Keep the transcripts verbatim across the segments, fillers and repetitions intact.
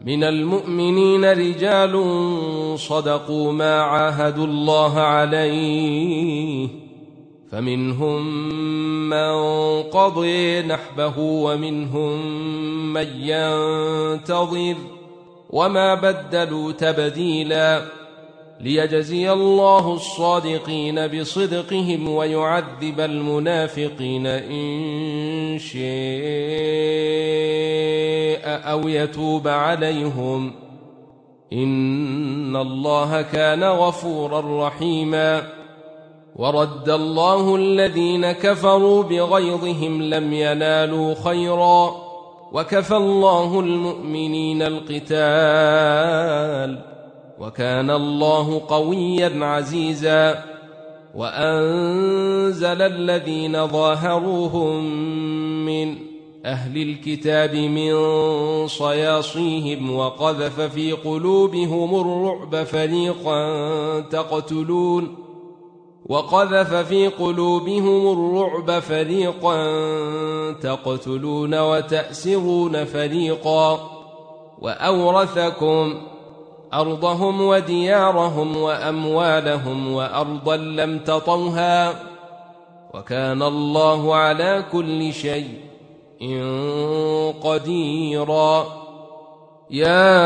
من المؤمنين رجال صدقوا ما عاهدوا الله عليه فمنهم من قضي نحبه ومنهم من ينتظر وما بدلوا تبديلا ليجزي الله الصادقين بصدقهم ويعذب المنافقين إن شاء أو يتوب عليهم إن الله كان غفورا رحيما. ورد الله الذين كفروا بغيظهم لم ينالوا خيرا وكفى الله المؤمنين القتال وكان الله قويا عزيزا. وأنزل الذين ظاهروهم من أهل الكتاب من صياصيهم وقذف في قلوبهم الرعب فريقا تقتلون وقذف في قلوبهم الرعب فريقا تقتلون وتأسرون فريقا وأورثكم أرضهم وديارهم وأموالهم وأرضا لم تطوها وكان الله على كل شيء قديرا. يا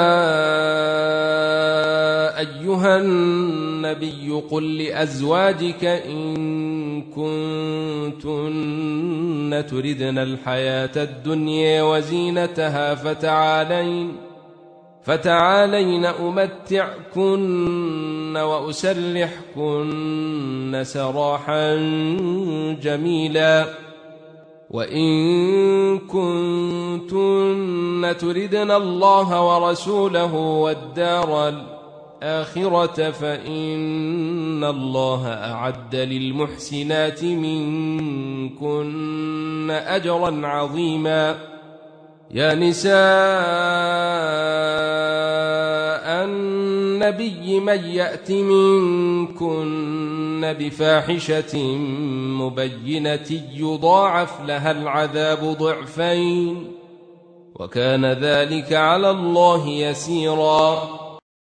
أيها النبي قل لأزواجك إن كنتن تردن الحياة الدنيا وزينتها فتعالين فتعالين أمتعكن وأسرحكن سراحا جميلا. وإن كنتن تردن الله ورسوله والدار الآخرة فإن الله أعد للمحسنات منكن أجرا عظيما. يا نساء النبي من يأت منكن بفاحشة مبينة يضاعف لها العذاب ضعفين وكان ذلك على الله يسيرا.